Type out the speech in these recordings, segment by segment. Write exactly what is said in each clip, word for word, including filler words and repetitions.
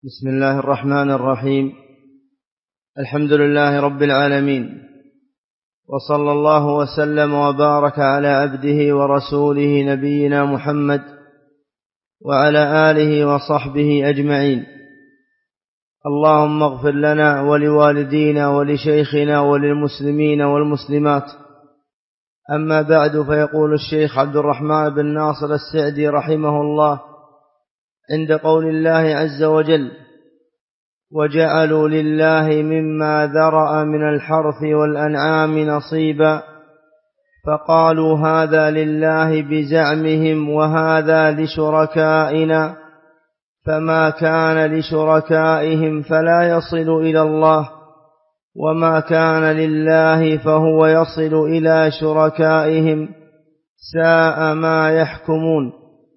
بسم الله الرحمن الرحيم. الحمد لله رب العالمين، وصلى الله وسلم وبارك على عبده ورسوله نبينا محمد وعلى آله وصحبه أجمعين. اللهم اغفر لنا ولوالدينا ولشيخنا وللمسلمين والمسلمات. أما بعد، فيقول الشيخ عبد الرحمن بن ناصر السعدي رحمه الله عند قول الله عز وجل: وجعلوا لله مما ذرأ من الحرث والأنعام نصيبا، فقالوا هذا لله بزعمهم وهذا لشركائنا، فما كان لشركائهم فلا يصل إلى الله، وما كان لله فهو يصل إلى شركائهم، ساء ما يحكمون.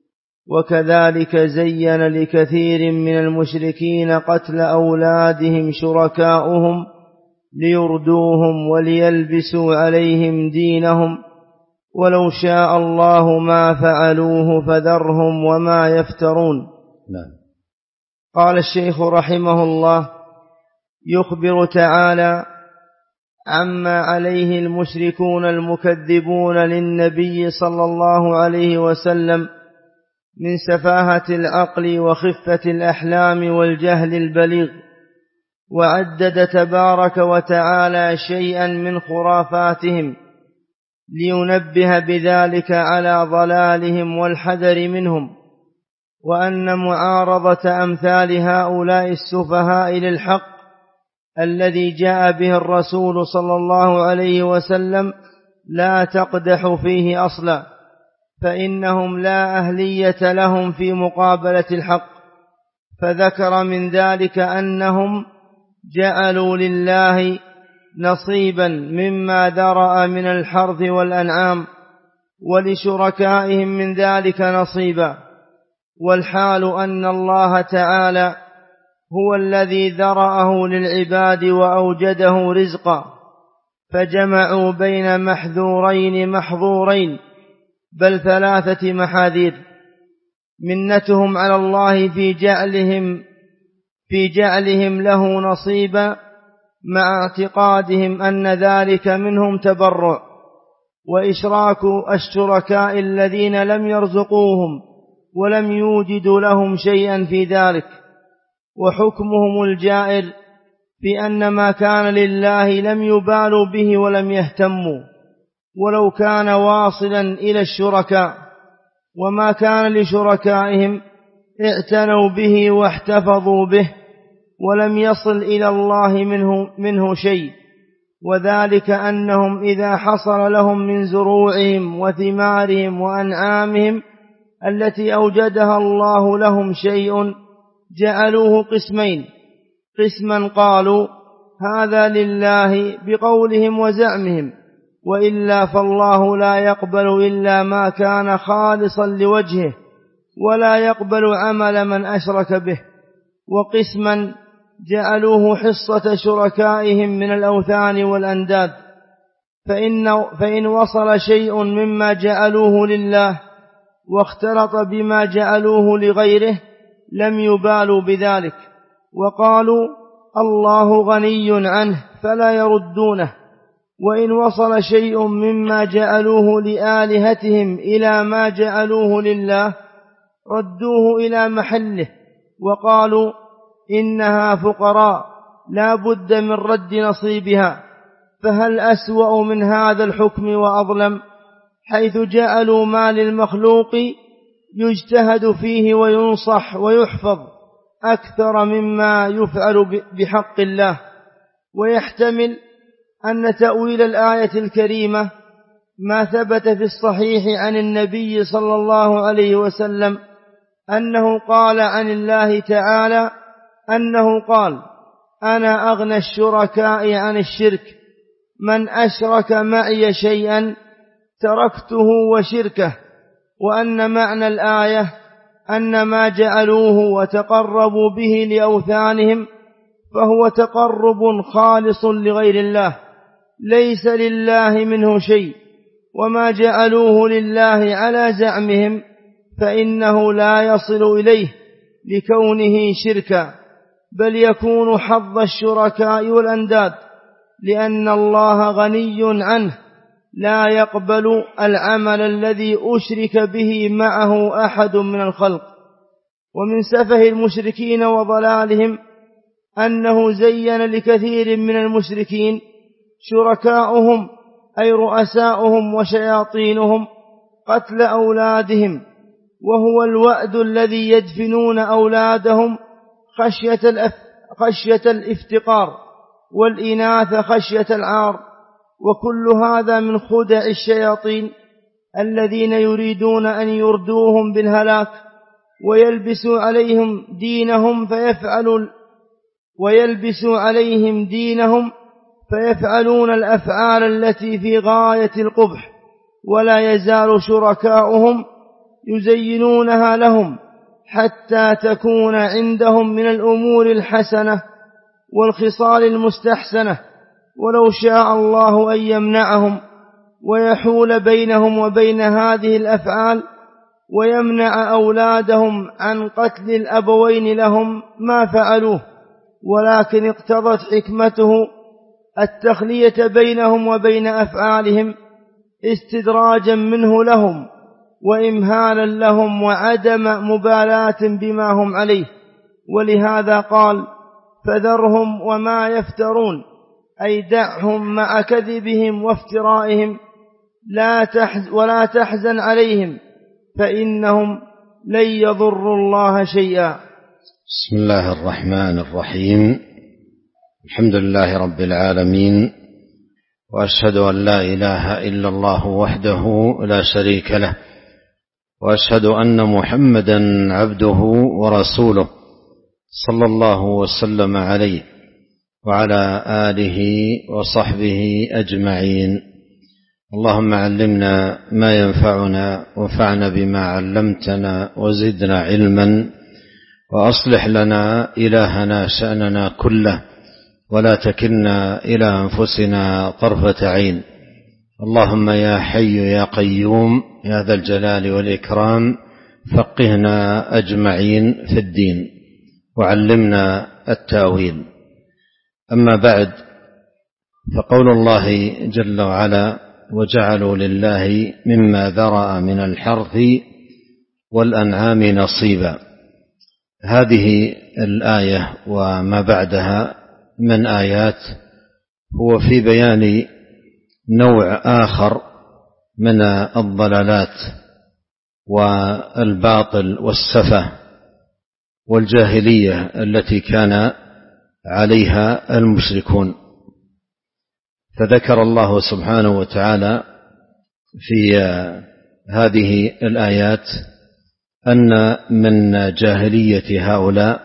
وكذلك زين لكثير من المشركين قتل أولادهم شركاؤهم ليردوهم وليلبسوا عليهم دينهم، ولو شاء الله ما فعلوه فذرهم وما يفترون. نعم. قال الشيخ رحمه الله: يخبر تعالى عما عليه المشركون المكذبون للنبي صلى الله عليه وسلم من سفاهة العقل وخفة الأحلام والجهل البليغ، وعدد تبارك وتعالى شيئا من خرافاتهم لينبه بذلك على ضلالهم والحذر منهم، وأن معارضة أمثال هؤلاء السفهاء للحق الذي جاء به الرسول صلى الله عليه وسلم لا تقدح فيه أصلا، فإنهم لا أهلية لهم في مقابلة الحق. فذكر من ذلك أنهم جعلوا لله نصيبا مما ذرأ من الحرث والأنعام، ولشركائهم من ذلك نصيبا، والحال أن الله تعالى هو الذي ذرأه للعباد وأوجده رزقا، فجمعوا بين محذورين محظورين، بل ثلاثة محاذير. منتهم على الله في جعلهم في جعلهم له نصيبا، مع اعتقادهم أن ذلك منهم تبرع، وإشراك الشركاء الذين لم يرزقوهم ولم يوجدوا لهم شيئا في ذلك. وحكمهم الجائر في أن ما كان لله لم يبالوا به ولم يهتموا، ولو كان واصلا إلى الشركاء، وما كان لشركائهم اعتنوا به واحتفظوا به، ولم يصل إلى الله منه, منه شيء. وذلك أنهم إذا حصل لهم من زروعهم وثمارهم وأنعامهم التي أوجدها الله لهم شيء جعلوه قسمين: قسما قالوا هذا لله بقولهم وزعمهم، وإلا فالله لا يقبل إلا ما كان خالصا لوجهه، ولا يقبل عمل من أشرك به. وقسما جعلوه حصة شركائهم من الأوثان والأنداد، فإن, فإن وصل شيء مما جعلوه لله واختلط بما جعلوه لغيره لم يبالوا بذلك، وقالوا الله غني عنه فلا يردونه. وإن وصل شيء مما جعلوه لآلهتهم إلى ما جعلوه لله ردوه إلى محله، وقالوا إنها فقراء لا بد من رد نصيبها. فهل أسوأ من هذا الحكم وأظلم، حيث جعلوا ما للمخلوق يجتهد فيه وينصح ويحفظ أكثر مما يفعل بحق الله. ويحتمل أن تأويل الآية الكريمة ما ثبت في الصحيح عن النبي صلى الله عليه وسلم أنه قال عن الله تعالى أنه قال: أنا أغنى الشركاء عن الشرك، من أشرك معي شيئا تركته وشركه. وأن معنى الآية أن ما جعلوه وتقربوا به لأوثانهم فهو تقرب خالص لغير الله، ليس لله منه شيء. وما جعلوه لله على زعمهم فإنه لا يصل إليه لكونه شركا، بل يكون حظ الشركاء والأنداد، لأن الله غني عنه لا يقبل العمل الذي أشرك به معه أحد من الخلق. ومن سفه المشركين وضلالهم أنه زين لكثير من المشركين شركاؤهم أي رؤساؤهم وشياطينهم قتل أولادهم، وهو الوأد الذي يدفنون أولادهم خشية, الأف خشية الافتقار، والإناث خشية العار. وكل هذا من خدع الشياطين الذين يريدون أن يردوهم بالهلاك ويلبسوا عليهم دينهم فيفعلوا ويلبسوا عليهم دينهم فيفعلون الأفعال التي في غاية القبح، ولا يزال شركاؤهم يزينونها لهم حتى تكون عندهم من الأمور الحسنة والخصال المستحسنة، ولو شاء الله أن يمنعهم ويحول بينهم وبين هذه الأفعال ويمنع أولادهم عن قتل الأبوين لهم ما فعلوه، ولكن اقتضت حكمته التخلية بينهم وبين أفعالهم استدراجا منه لهم وإمهالا لهم وعدم مبالاة بما هم عليه. ولهذا قال: فذرهم وما يفترون، أي دعهم مع كذبهم وافترائهم لا تحز ولا تحزن عليهم فإنهم لن يضروا الله شيئا. بسم الله الرحمن الرحيم. الحمد لله رب العالمين، وأشهد أن لا إله إلا الله وحده لا شريك له، وأشهد أن محمدا عبده ورسوله صلى الله وسلم عليه وعلى آله وصحبه أجمعين. اللهم علمنا ما ينفعنا وانفعنا بما علمتنا وزدنا علما، وأصلح لنا إلهنا شأننا كله، ولا تكلنا إلى أنفسنا طرفة عين. اللهم يا حي يا قيوم يا ذا الجلال والإكرام فقهنا أجمعين في الدين وعلمنا التأويل. أما بعد، فقول الله جل وعلا: وجعلوا لله مما ذرأ من الحرث والأنعام نصيبا. هذه الآية وما بعدها من آيات هو في بيان نوع آخر من الضلالات والباطل والسفه والجاهلية التي كان عليها المشركون. فذكر الله سبحانه وتعالى في هذه الآيات أن من جاهلية هؤلاء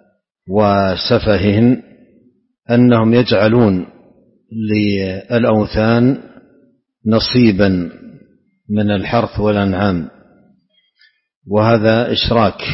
وسفههم أنهم يجعلون للأوثان نصيبا من الحرث والأنعام، وهذا إشراك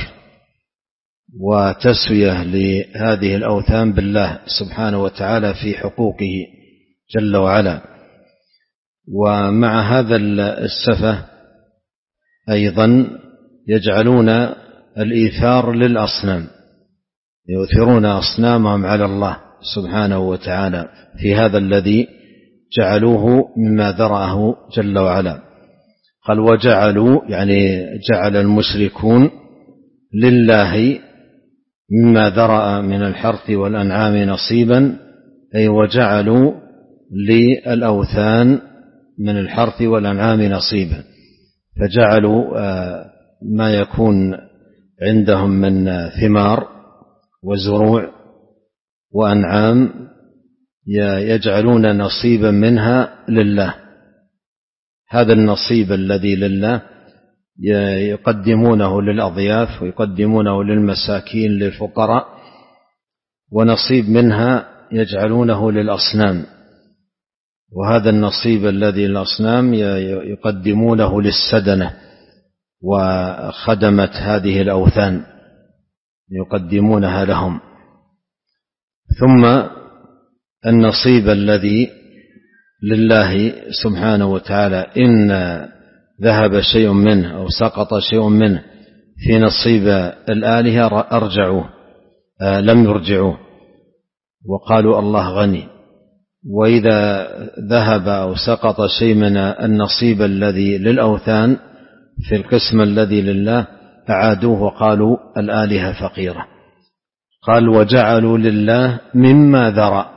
وتسوية لهذه الأوثان بالله سبحانه وتعالى في حقوقه جل وعلا. ومع هذا السفه أيضا يجعلون الإيثار للأصنام، يؤثرون أصنامهم على الله سبحانه وتعالى في هذا الذي جعلوه مما ذرأه جل وعلا. قال: وجعلوا، يعني جعل المشركون لله مما ذرأ من الحرث والأنعام نصيبا، أي وجعلوا للأوثان من الحرث والأنعام نصيبا، فجعلوا ما يكون عندهم من ثمار وزروع وأنعام يجعلون نصيبا منها لله. هذا النصيب الذي لله يقدمونه للأضياف ويقدمونه للمساكين للفقراء، ونصيب منها يجعلونه للأصنام، وهذا النصيب الذي للأصنام يقدمونه للسدنة وخدمة هذه الأوثان يقدمونها لهم. ثم النصيب الذي لله سبحانه وتعالى إن ذهب شيء منه أو سقط شيء منه في نصيب الآلهة أرجعوه، لم يرجعوه وقالوا الله غني. وإذا ذهب أو سقط شيء من النصيب الذي للأوثان في القسم الذي لله أعادوه وقالوا الآلهة فقيرة. قال وجعلوا لله مما ذرأ،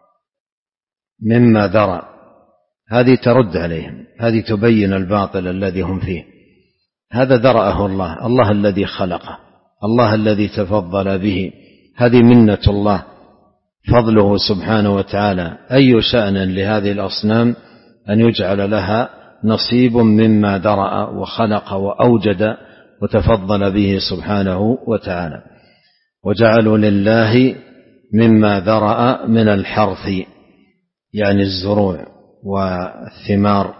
مما ذرأ، هذه ترد عليهم، هذه تبين الباطل الذي هم فيه. هذا ذرأه الله، الله الذي خلقه، الله الذي تفضل به، هذه منة الله، فضله سبحانه وتعالى. أي شأن لهذه الأصنام أن يجعل لها نصيب مما ذرأ وخلق وأوجد وتفضل به سبحانه وتعالى. وجعلوا لله مما ذرأ من الحرث، يعني الزروع والثمار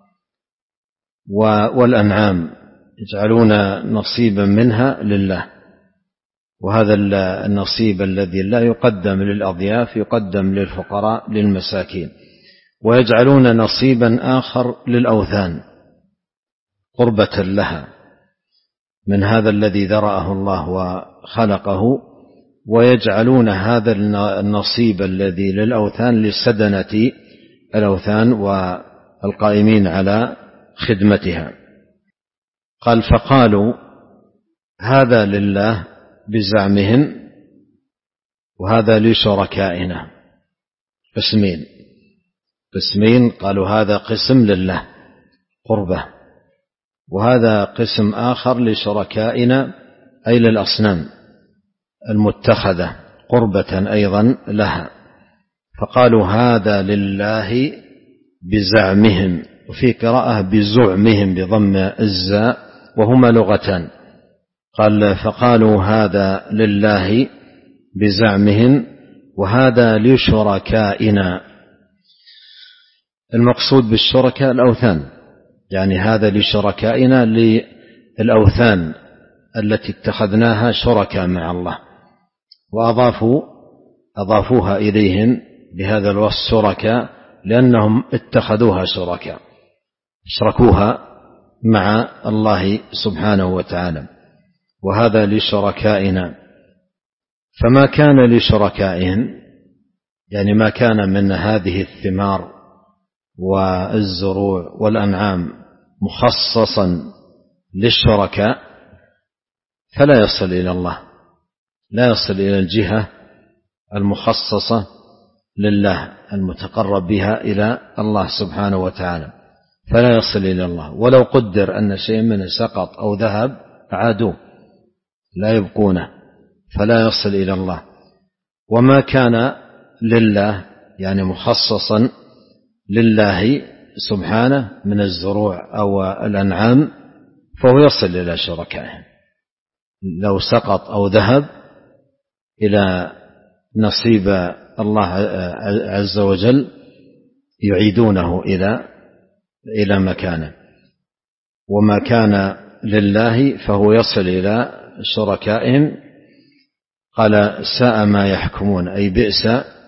والأنعام، يجعلون نصيبا منها لله. وهذا النصيب الذي لا يقدم للأضياف يقدم للفقراء للمساكين. ويجعلون نصيبا آخر للأوثان قربة لها من هذا الذي ذرأه الله وخلقه، ويجعلون هذا النصيب الذي للأوثان لسدنة الأوثان والقائمين على خدمتها. قال فقالوا هذا لله بزعمهم وهذا لشركائنا. قسمين قسمين قالوا هذا قسم لله قربة، وهذا قسم آخر لشركائنا أي للأصنام المتخذة قربة أيضا لها. فقالوا هذا لله بزعمهم، وفي قراءة بزعمهم بضم الزاء، وهما لغتان. قال فقالوا هذا لله بزعمهم وهذا لشركائنا. المقصود بالشركاء الأوثان، يعني هذا لشركائنا للأوثان التي اتخذناها شركاء مع الله، وأضافوا أضافوها إليهم بهذا الوصف شركاء لأنهم اتخذوها شركاء، اشركوها مع الله سبحانه وتعالى. وهذا لشركائنا. فما كان لشركائهم يعني ما كان من هذه الثمار والزروع والأنعام مخصصا للشركاء فلا يصل إلى الله، لا يصل إلى الجهة المخصصة لله المتقرب بها إلى الله سبحانه وتعالى، فلا يصل إلى الله. ولو قدر أن شيء منه سقط أو ذهب عادوه لا يبقونه، فلا يصل إلى الله. وما كان لله يعني مخصصا لله سبحانه من الزروع أو الأنعام فهو يصل إلى شركائهم. لو سقط أو ذهب إلى نصيب الله عز وجل يعيدونه إلى إلى مكانه. وما كان لله فهو يصل إلى شركائهم. قال ساء ما يحكمون أي بئس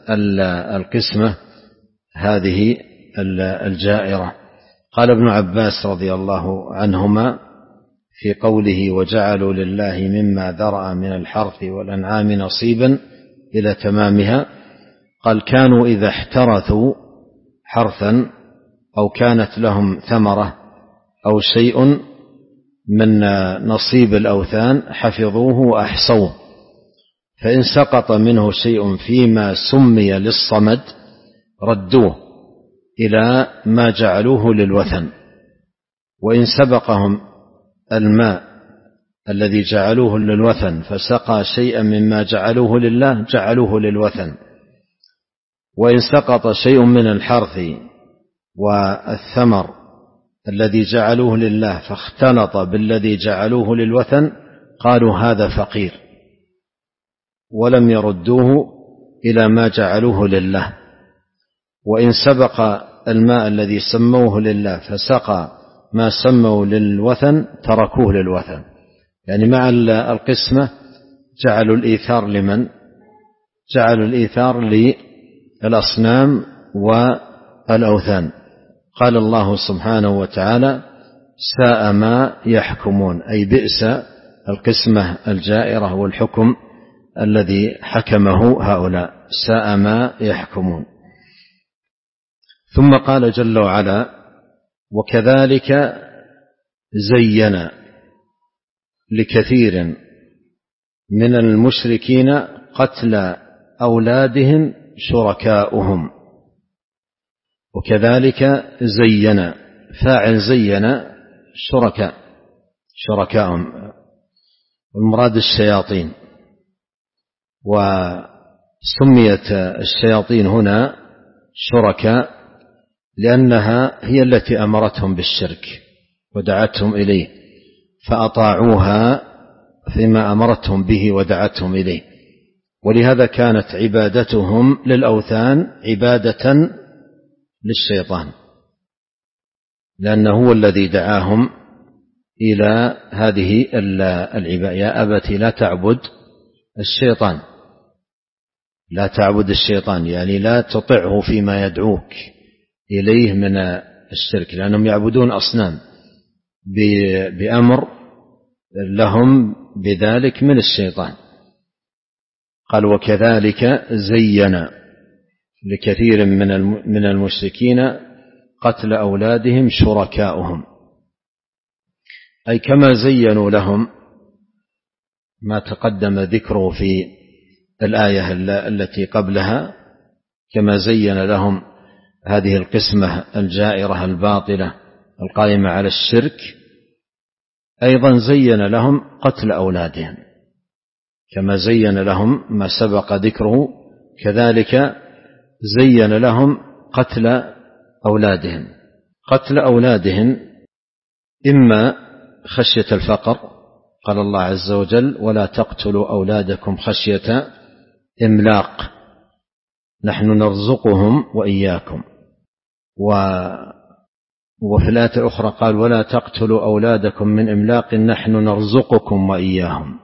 القسمة هذه الجائرة. قال ابن عباس رضي الله عنهما في قوله وجعلوا لله مما ذرأ من الحرث والأنعام نصيبا إلى تمامها، قال كانوا إذا احترثوا حرثا أو كانت لهم ثمرة أو شيء من نصيب الأوثان حفظوه وأحصوه، فإن سقط منه شيء فيما سمي للصمد ردوه إلى ما جعلوه للوثن. وإن سبقهم الماء الذي جعلوه للوثن فسقى شيئا مما جعلوه لله جعلوه للوثن. وإن سقط شيء من الحرث والثمر الذي جعلوه لله فاختلط بالذي جعلوه للوثن قالوا هذا فقير، ولم يردوه إلى ما جعلوه لله. وإن سبق الماء الذي سموه لله فسقى ما سموا للوثن تركوه للوثن. يعني مع القسمة جعلوا الإيثار لمن؟ جعلوا الإيثار للأصنام والأوثان. قال الله سبحانه وتعالى ساء ما يحكمون أي بئس القسمة الجائرة والحكم الذي حكمه هؤلاء، ساء ما يحكمون. ثم قال جل وعلا: وكذلك زين لكثير من المشركين قتل أولادهم شركاؤهم. وكذلك زين، فاعل زين شركاء، شركاؤهم، والمراد الشياطين. وسميت الشياطين هنا شركاء لأنها هي التي أمرتهم بالشرك ودعتهم إليه، فأطاعوها فيما أمرتهم به ودعتهم إليه، ولهذا كانت عبادتهم للأوثان عبادة للشيطان، لأنه هو الذي دعاهم إلى هذه العبادة. يا أبت لا تعبد الشيطان، لا تعبد الشيطان يعني لا تطعه فيما يدعوك إليه من الشرك، لأنهم يعبدون أصنام بأمر لهم بذلك من الشيطان. قال: وكذلك زين لكثير من المشركين قتل أولادهم شركاؤهم، أي كما زينوا لهم ما تقدم ذكره في الآية التي قبلها، كما زين لهم هذه القسمة الجائرة الباطلة القائمة على الشرك، أيضا زين لهم قتل أولادهم كما زين لهم ما سبق ذكره، كذلك زين لهم قتل أولادهم. قتل أولادهم إما خشية الفقر، قال الله عز وجل: ولا تقتلوا أولادكم خشية إملاق نحن نرزقهم وإياكم. وفي الآية الأخرى قال: ولا تقتلوا أولادكم من إملاق نحن نرزقكم وإياهم.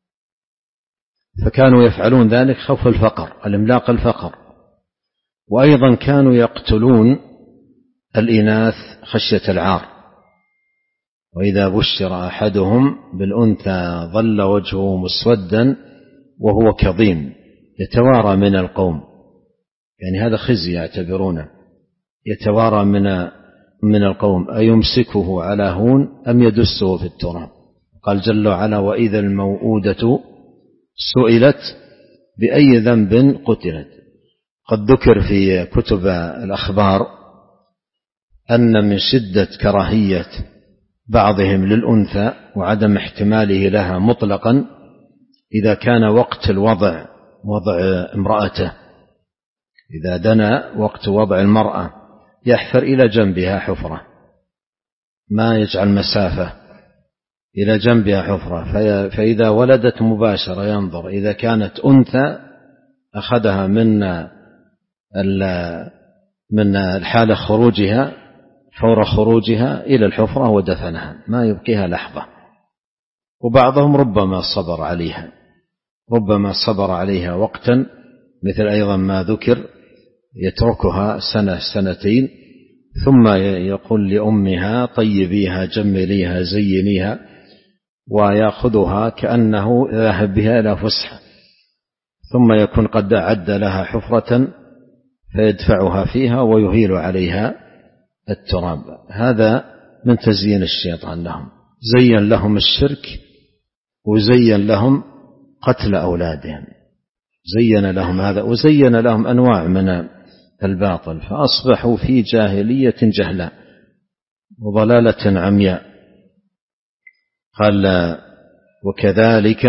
فكانوا يفعلون ذلك خوف الفقر، الإملاق الفقر. وأيضا كانوا يقتلون الإناث خشية العار، وإذا بشر أحدهم بالأنثى ظل وجهه مسودا وهو كظيم يتوارى من القوم، يعني هذا خزي يعتبرونه، يتوارى من من القوم، أيمسكه على هون أم يدسه في التراب. قال جل وعلا: وإذا الموءودة سئلت بأي ذنب قتلت. قد ذكر في كتب الأخبار أن من شدة كراهية بعضهم للأنثى وعدم احتماله لها مطلقا، إذا كان وقت الوضع وضع امرأته، إذا دنا وقت وضع المرأة يحفر إلى جنبها حفرة، ما يجعل مسافة، إلى جنبها حفرة، فإذا ولدت مباشرة ينظر، إذا كانت أنثى أخذها من من الحالة خروجها فور خروجها إلى الحفرة ودفنها، ما يبقيها لحظة. وبعضهم ربما صبر عليها، ربما صبر عليها وقتا، مثل أيضا ما ذكر يتركها سنة سنتين ثم يقول لأمها: طيبيها جمليها زينيها، ويأخذها كأنه ذاهب بها إلى فسحة، ثم يكون قد أعد لها حفرة فيدفعها فيها ويهيل عليها التراب. هذا من تزيين الشيطان لهم، زين لهم الشرك وزين لهم قتل أولادهم، زين لهم هذا وزين لهم أنواع من الباطل، فأصبحوا في جاهلية جهلاء وضلالة عمياء. قال: وكذلك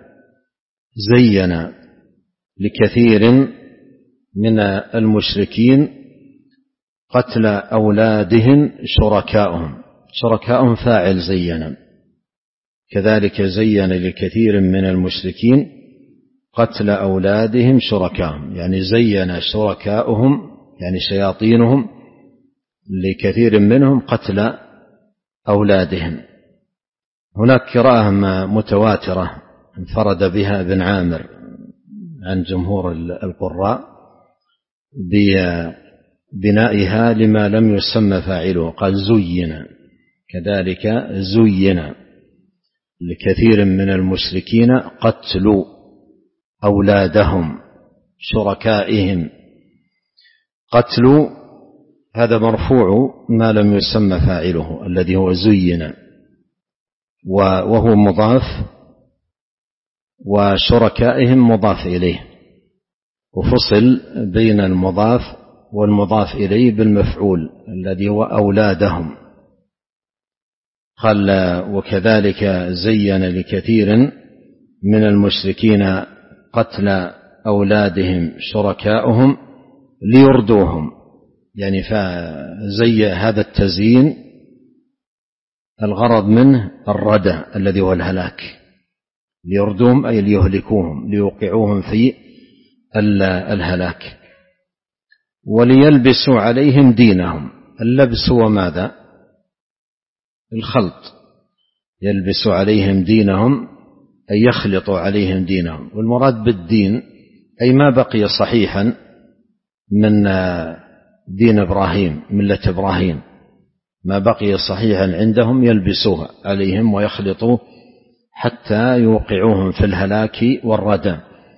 زين لكثير من المشركين قتل أولادهم شركاؤهم. شركاؤهم فاعل زين. كذلك زين لكثير من المشركين قتل أولادهم شركاؤهم، يعني زين شركاؤهم يعني شياطينهم لكثير منهم قتل أولادهم. هناك قراءة متواترة انفرد بها ابن عامر عن جمهور القراء ببنائها لما لم يسمى فاعله، قال: زين. كذلك زين لكثير من المشركين قتل أولادهم شركائهم. قتل هذا مرفوع ما لم يسمى فاعله الذي هو زين، وهو مضاف، وشركائهم مضاف إليه، وفصل بين المضاف والمضاف إليه بالمفعول الذي هو أولادهم. قال وكذلك زين لكثير من المشركين قتل أولادهم شركاؤهم ليردوهم، يعني فزي هذا التزيين الغرض منه الردى الذي هو الهلاك، ليردوهم أي ليهلكوهم، ليوقعوهم في الهلاك. وليلبسوا عليهم دينهم. اللبس هو ماذا؟ الخلط. يلبس عليهم دينهم أي يخلط عليهم دينهم، والمراد بالدين أي ما بقي صحيحا من دين إبراهيم، ملة إبراهيم، ما بقي صحيحا عندهم يلبسوها عليهم ويخلطوه حتى يوقعوهم في الهلاك والردى.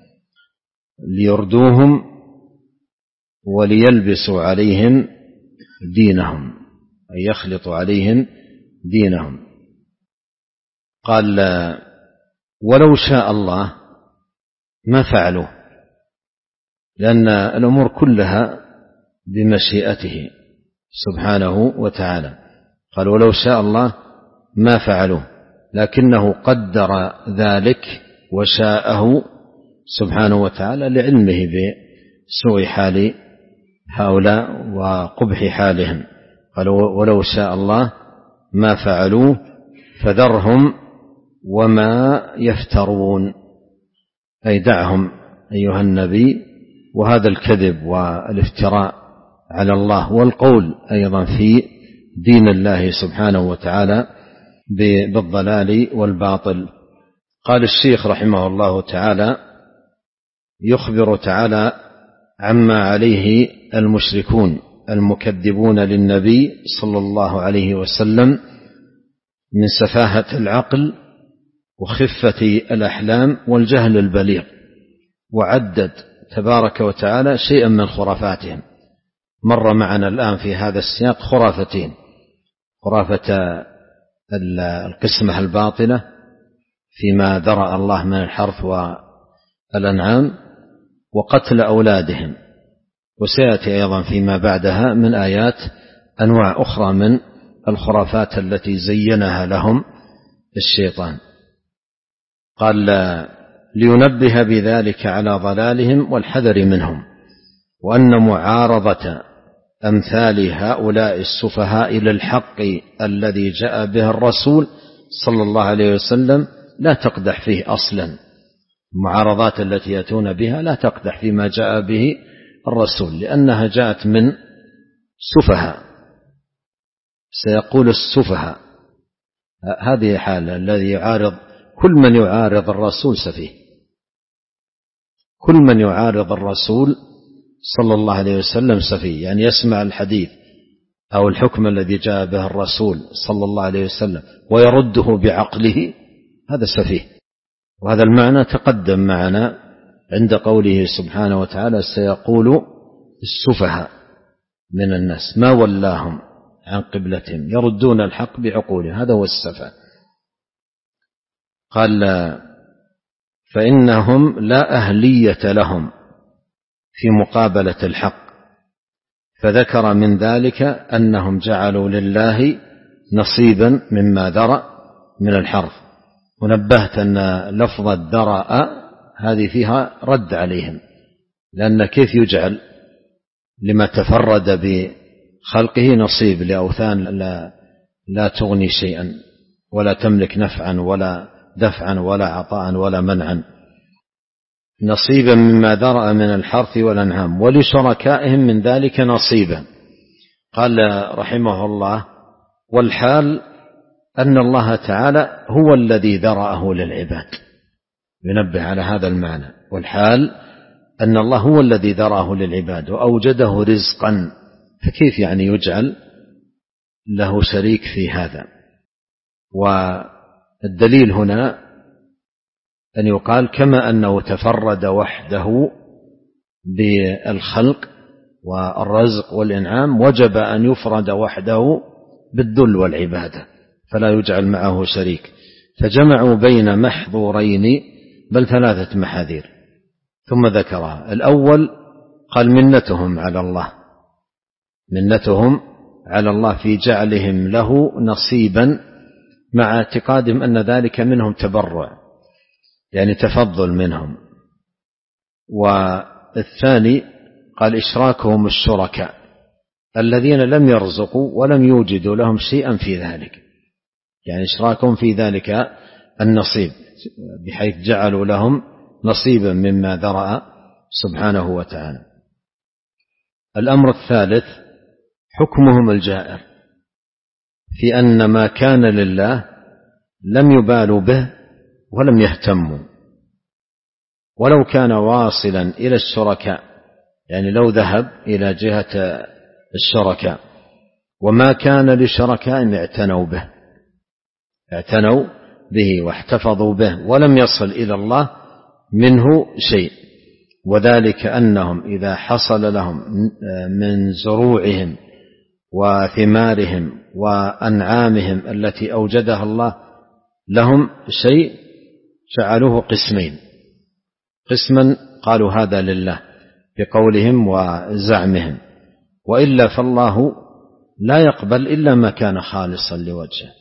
ليردوهم وليلبسوا عليهم دينهم أي يخلطوا عليهم دينهم. قال ولو شاء الله ما فعلوا، لأن الأمور كلها بمشيئته سبحانه وتعالى. قال ولو شاء الله ما فعلوه، لكنه قدر ذلك وشاءه سبحانه وتعالى لعلمه بسوء حال هؤلاء وقبح حالهم. قال ولو شاء الله ما فعلوه فذرهم وما يفترون، أي دعهم أيها النبي، وهذا الكذب والافتراء على الله والقول أيضا في دين الله سبحانه وتعالى بالضلال والباطل. قال الشيخ رحمه الله تعالى يخبر تعالى عما عليه المشركون المكذبون للنبي صلى الله عليه وسلم من سفاهة العقل وخفة الأحلام والجهل البليغ، وعدد تبارك وتعالى شيئا من خرافاتهم. مر معنا الآن في هذا السياق خرافتين: خرافة القسمة الباطلة فيما ذرأ الله من الحرث والأنعام، وقتل أولادهم. وسيأتي أيضا فيما بعدها من آيات أنواع أخرى من الخرافات التي زينها لهم الشيطان. قال لينبه بذلك على ضلالهم والحذر منهم، وأن معارضة أمثال هؤلاء السفهاء للحق الذي جاء به الرسول صلى الله عليه وسلم لا تقدح فيه أصلا. المعارضات التي يأتون بها لا تقدح فيما جاء به الرسول، لأنها جاءت من سفهاء. سيقول السفهاء، هذه حالة الذي يعارض، كل من يعارض الرسول سفيه، كل من يعارض الرسول صلى الله عليه وسلم سفيه، يعني يسمع الحديث أو الحكم الذي جاء به الرسول صلى الله عليه وسلم ويرده بعقله، هذا سفيه. وهذا المعنى تقدم معنا عند قوله سبحانه وتعالى سيقول السفهاء من الناس ما ولاهم عن قبلتهم يردون الحق بعقولهم، هذا هو السفه. قال فإنهم لا أهلية لهم في مقابلة الحق، فذكر من ذلك أنهم جعلوا لله نصيبا مما ذرأ من الحرث. ونبهت أن لفظ الذرأ هذه فيها رد عليهم، لأن كيف يجعل لما تفرد بخلقه نصيب لأوثان لا, لا تغني شيئا ولا تملك نفعا ولا دفعا ولا عطاء ولا منعا، نصيبا مما ذرأ من الحرث والأنعام ولشركائهم من ذلك نصيبا. قال رحمه الله والحال أن الله تعالى هو الذي ذرأه للعباد، ينبه على هذا المعنى. والحال أن الله هو الذي ذرأه للعباد وأوجده رزقا، فكيف يعني يجعل له شريك في هذا؟ والدليل هنا أن يقال كما أنه تفرد وحده بالخلق والرزق والإنعام وجب أن يفرد وحده بالذل والعبادة فلا يجعل معه شريك، فجمعوا بين محظورين بل ثلاثة محاذير ثم ذكرها. الأول قال منتهم على الله، منتهم على الله في جعلهم له نصيبا مع اعتقادهم أن ذلك منهم تبرع يعني تفضل منهم. والثاني قال إشراكهم الشركاء الذين لم يرزقوا ولم يوجدوا لهم شيئا في ذلك، يعني إشراكهم في ذلك النصيب بحيث جعلوا لهم نصيبا مما ذرأ سبحانه وتعالى. الأمر الثالث حكمهم الجائر في أن ما كان لله لم يبالوا به ولم يهتموا، ولو كان واصلا إلى الشركاء يعني لو ذهب إلى جهة الشركاء وما كان لشركاء اعتنوا به اعتنوا به واحتفظوا به ولم يصل إلى الله منه شيء، وذلك أنهم إذا حصل لهم من زروعهم وثمارهم وأنعامهم التي أوجدها الله لهم شيء جعلوه قسمين، قسما قالوا هذا لله بقولهم وزعمهم، وإلا فالله لا يقبل إلا ما كان خالصا لوجهه.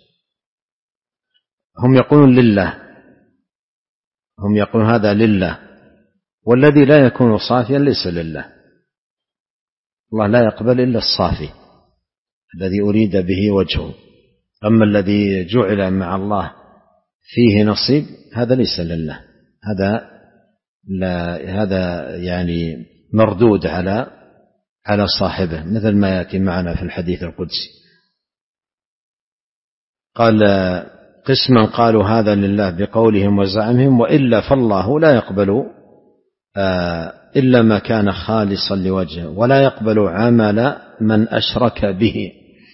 هم يقولون لله، هم يقولون هذا لله، والذي لا يكون صافيا ليس لله. الله لا يقبل إلا الصافي الذي أريد به وجهه، أما الذي جعل مع الله فيه نصيب هذا ليس لله، هذا لا هذا يعني مردود على على صاحبه، مثل ما يأتي معنا في الحديث القدسي. قال قسما قالوا هذا لله بقولهم وزعمهم، وإلا فالله لا يقبل إلا ما كان خالصا لوجهه ولا يقبل عمل من أشرك به.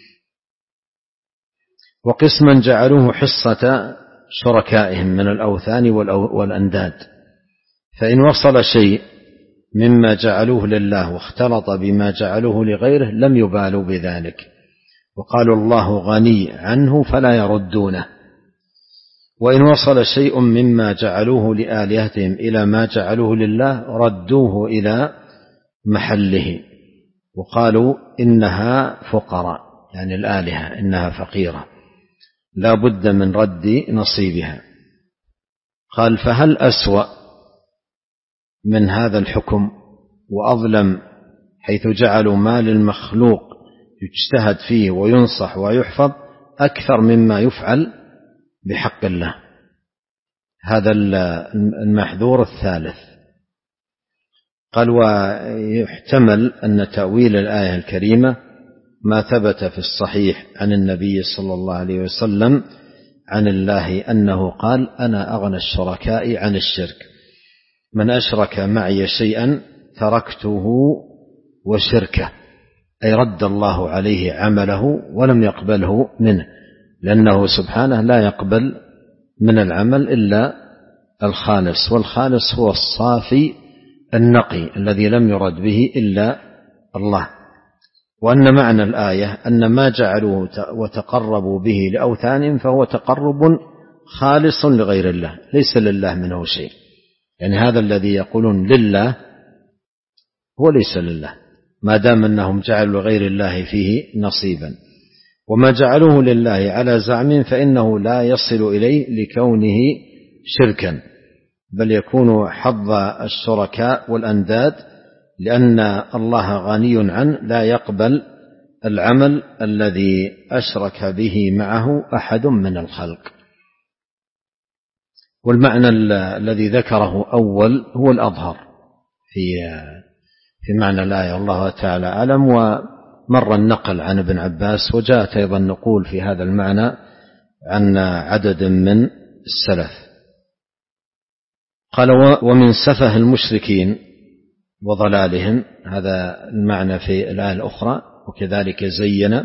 وقسما جعلوه حصة شركائهم من الأوثان والأنداد، فإن وصل شيء مما جعلوه لله واختلط بما جعلوه لغيره لم يبالوا بذلك، وقالوا الله غني عنه فلا يردونه. وإن وصل شيء مما جعلوه لآلهتهم إلى ما جعلوه لله ردوه إلى محله وقالوا إنها فقراء، يعني الآلهة إنها فقيرة لا بد من رد نصيبها. قال فهل أسوأ من هذا الحكم وأظلم حيث جعلوا ما للمخلوق يجتهد فيه وينصح ويحفظ أكثر مما يفعل بحق الله. هذا المحذور الثالث. قال ويحتمل أن تأويل الآية الكريمة ما ثبت في الصحيح عن النبي صلى الله عليه وسلم عن الله أنه قال أنا أغنى الشركاء عن الشرك، من أشرك معي شيئا تركته وشركه، أي رد الله عليه عمله ولم يقبله منه، لأنه سبحانه لا يقبل من العمل إلا الخالص، والخالص هو الصافي النقي الذي لم يرد به إلا الله. وأن معنى الآية أن ما جعلوه وتقربوا به لأوثان فهو تقرب خالص لغير الله ليس لله منه شيء، يعني هذا الذي يقولون لله هو ليس لله ما دام أنهم جعلوا لغير الله فيه نصيبا، وما جعلوه لله على زعم فإنه لا يصل إليه لكونه شركا، بل يكون حظ الشركاء والأنداد، لأن الله غني عنه لا يقبل العمل الذي أشرك به معه أحد من الخلق. والمعنى الذي ذكره أول هو الأظهر في في معنى الآية، والله تعالى أعلم. ومر النقل عن ابن عباس، وجاءت أيضا نقول في هذا المعنى عن عدد من السلف. قال ومن سفه المشركين وضلالهم، هذا المعنى في الآية الأخرى، وكذلك زين.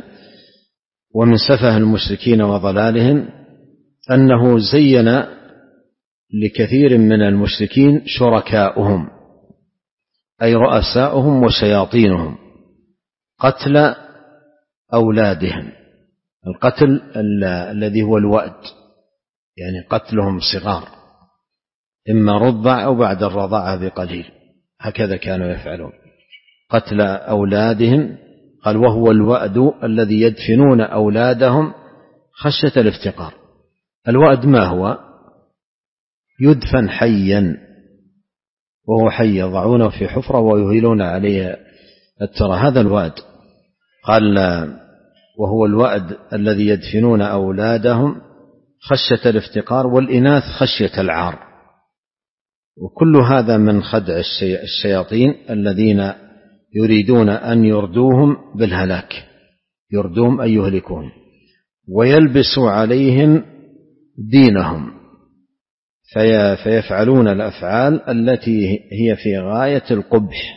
ومن سفه المشركين وضلالهم أنه زين لكثير من المشركين شركاؤهم أي رؤساؤهم وشياطينهم قتل أولادهم. القتل الذي هو الوأد، يعني قتلهم صغار، إما رضع أو بعد الرضاعة بقليل، هكذا كانوا يفعلون، قتل أولادهم. قال وهو الوأد الذي يدفنون أولادهم خشية الافتقار. الوأد ما هو؟ يدفن حيا، وهو حي يضعونه في حفرة ويهيلون عليه الترى، هذا الوأد. قال وهو الوأد الذي يدفنون أولادهم خشية الافتقار، والإناث خشية العار. وكل هذا من خدع الشياطين الذين يريدون أن يردوهم بالهلاك، يردوهم أن يهلكوهم ويلبسوا عليهم دينهم، فيفعلون الأفعال التي هي في غاية القبح.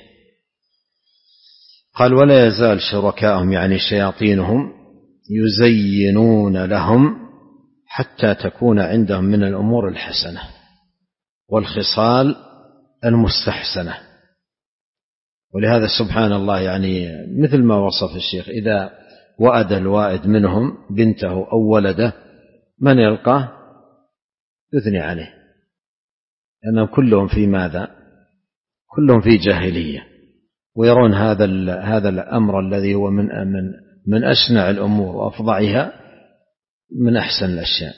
قال ولا يزال شركاءهم يعني شياطينهم يزينون لهم حتى تكون عندهم من الأمور الحسنة والخصال المستحسنة. ولهذا سبحان الله يعني مثل ما وصف الشيخ، إذا وأد الوائد منهم بنته أو ولده من يلقاه يثني عليه، لأنهم كلهم في ماذا؟ كلهم في جاهلية، ويرون هذا هذا الأمر الذي هو من من من أشنع الأمور وأفظعها من أحسن الأشياء.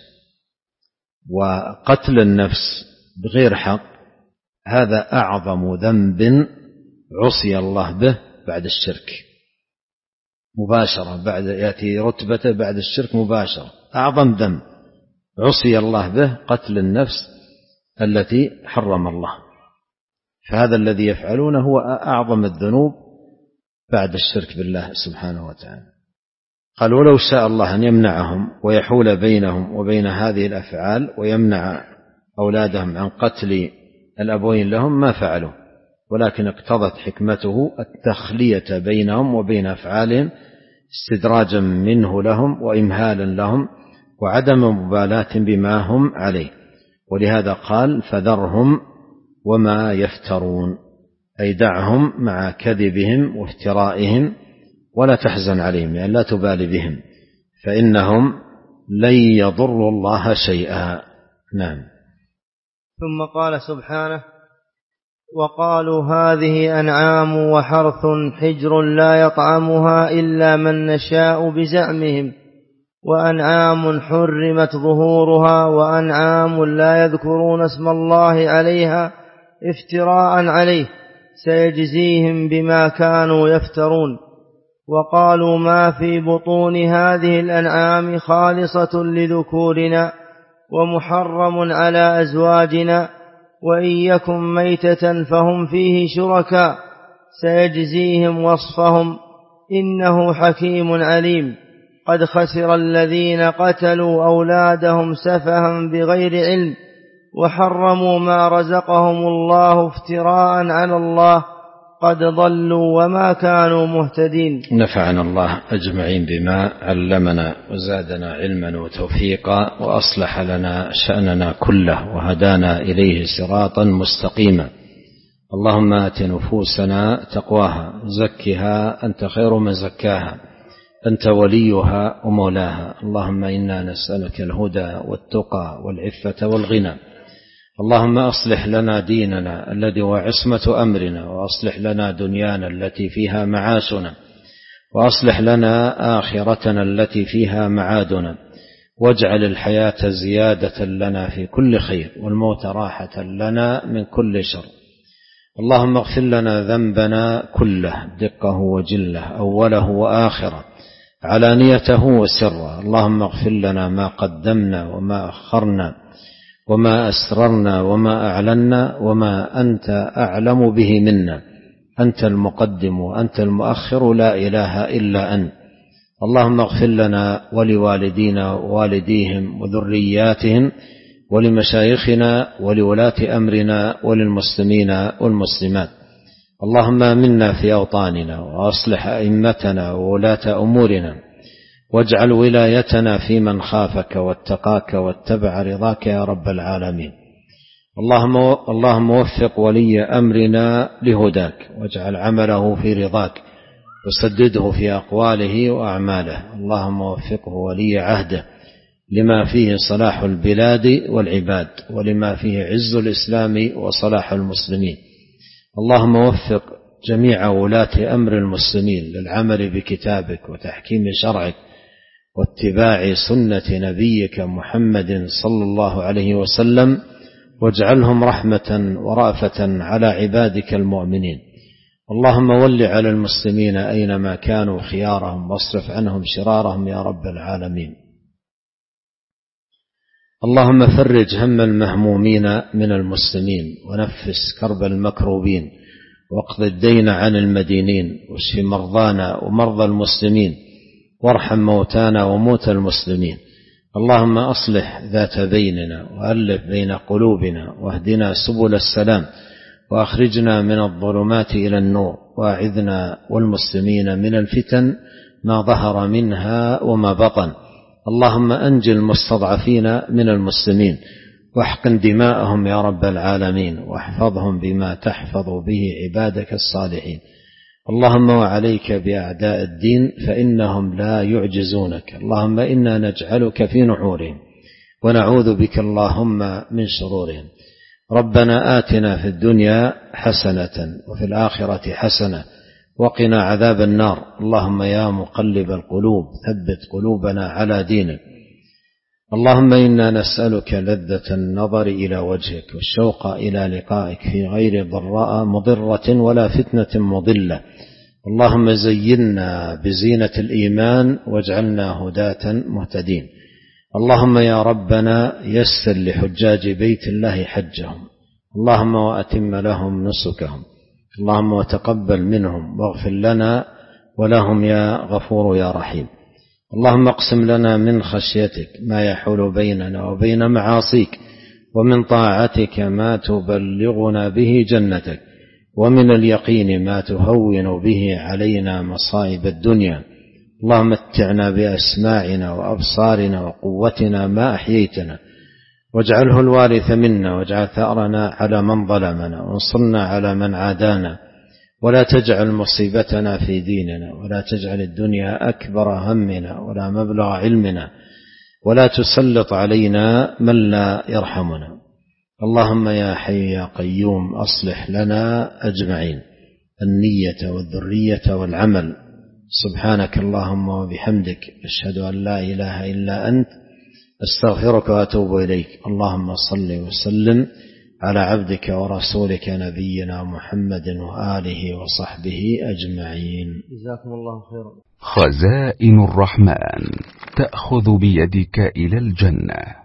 وقتل النفس بغير حق هذا أعظم ذنب عصي الله به بعد الشرك مباشرة، بعد يأتي رتبته بعد الشرك مباشرة. أعظم ذنب عصي الله به قتل النفس التي حرم الله، فهذا الذي يفعلونه هو أعظم الذنوب بعد الشرك بالله سبحانه وتعالى. قال ولو شاء الله أن يمنعهم ويحول بينهم وبين هذه الأفعال ويمنع أولادهم عن قتل الأبوين لهم ما فعلوا، ولكن اقتضت حكمته التخلية بينهم وبين أفعالهم استدراجا منه لهم وإمهالا لهم وعدم مبالاة بما هم عليه. ولهذا قال فذرهم وما يفترون، أي دعهم مع كذبهم وافترائهم ولا تحزن عليهم، يعني لا تبالي بهم، فإنهم لن يضروا الله شيئا. نعم. ثم قال سبحانه وقالوا هذه أنعام وحرث حجر لا يطعمها إلا من نشاء بزعمهم، وأنعام حرمت ظهورها وأنعام لا يذكرون اسم الله عليها افتراء عليه سيجزيهم بما كانوا يفترون. وقالوا ما في بطون هذه الأنعام خالصة لذكورنا ومحرم على أزواجنا وإن يكن ميتة فهم فيه شركاء سيجزيهم وصفهم إنه حكيم عليم. قد خسر الذين قتلوا أولادهم سفها بغير علم وحرموا ما رزقهم الله افتراء على الله قد ضلوا وما كانوا مهتدين. نفعنا الله أجمعين بما علمنا وزادنا علما وتوفيقا وأصلح لنا شأننا كله وهدانا إليه صراطا مستقيما. اللهم آت نفوسنا تقواها زكها أنت خير من زكاها أنت وليها ومولاها. اللهم إنا نسألك الهدى والتقى والعفة والغنى. اللهم أصلح لنا ديننا الذي هو عصمة أمرنا، وأصلح لنا دنيانا التي فيها معاشنا، وأصلح لنا آخرتنا التي فيها معادنا، واجعل الحياة زيادة لنا في كل خير والموت راحة لنا من كل شر. اللهم اغفر لنا ذنبنا كله دقه وجله أوله وآخره علانيته وسره. اللهم اغفر لنا ما قدمنا وما أخرنا وما أسررنا وما أعلنا وما أنت أعلم به منا، أنت المقدم وأنت المؤخر لا إله إلا أنت. اللهم اغفر لنا ولوالدينا ووالديهم وذرياتهم ولمشايخنا ولولاة أمرنا وللمسلمين والمسلمات. اللهم آمنا في أوطاننا وأصلح أئمتنا وولاة أمورنا، واجعل ولايتنا في من خافك واتقاك واتبع رضاك يا رب العالمين. اللهم اللهم وفق ولي أمرنا لهداك، واجعل عمله في رضاك، وسدده في أقواله وأعماله. اللهم وفقه ولي عهده لما فيه صلاح البلاد والعباد، ولما فيه عز الإسلام وصلاح المسلمين. اللهم وفق جميع ولاة أمر المسلمين للعمل بكتابك وتحكيم شرعك واتباع سنة نبيك محمد صلى الله عليه وسلم، واجعلهم رحمة ورأفة على عبادك المؤمنين. اللهم ول على المسلمين أينما كانوا خيارهم، واصرف عنهم شرارهم يا رب العالمين. اللهم فرج هم المهمومين من المسلمين، ونفس كرب المكروبين، واقض الدين عن المدينين، واشف مرضانا ومرضى المسلمين، وارحم موتانا وموتى المسلمين. اللهم أصلح ذات بيننا، وألف بين قلوبنا، واهدنا سبل السلام، وأخرجنا من الظلمات إلى النور، وأعذنا والمسلمين من الفتن ما ظهر منها وما بطن. اللهم أنجِ المستضعفين من المسلمين، واحقن دماءهم يا رب العالمين، واحفظهم بما تحفظ به عبادك الصالحين. اللهم وعليك بأعداء الدين فإنهم لا يعجزونك. اللهم إنا نجعلك في نحورهم، ونعوذ بك اللهم من شرورهم. ربنا آتنا في الدنيا حسنة وفي الآخرة حسنة وقنا عذاب النار. اللهم يا مقلب القلوب ثبت قلوبنا على دينك. اللهم إنا نسألك لذة النظر إلى وجهك، والشوق إلى لقائك في غير ضراء مضرة ولا فتنة مضلة. اللهم زينا بزينة الإيمان، واجعلنا هداة مهتدين. اللهم يا ربنا يسر لحجاج بيت الله حجهم، اللهم وأتم لهم نسكهم. اللهم وتقبل منهم، واغفر لنا ولهم يا غفور يا رحيم. اللهم اقسم لنا من خشيتك ما يحول بيننا وبين معاصيك، ومن طاعتك ما تبلغنا به جنتك، ومن اليقين ما تهون به علينا مصائب الدنيا. اللهم متعنا بأسماعنا وأبصارنا وقوتنا ما أحييتنا، واجعله الوارث منا، واجعل ثأرنا على من ظلمنا، وانصرنا على من عادانا، ولا تجعل مصيبتنا في ديننا، ولا تجعل الدنيا أكبر همنا ولا مبلغ علمنا، ولا تسلط علينا من لا يرحمنا. اللهم يا حي يا قيوم أصلح لنا أجمعين النية والذرية والعمل. سبحانك اللهم وبحمدك، أشهد أن لا إله إلا أنت، أستغفرك وأتوب إليك. اللهم صل وسلم على عبدك ورسولك نبينا محمد وآله وصحبه أجمعين. جزاكم الله خيرا. خزائن الرحمن تأخذ بيدك إلى الجنة.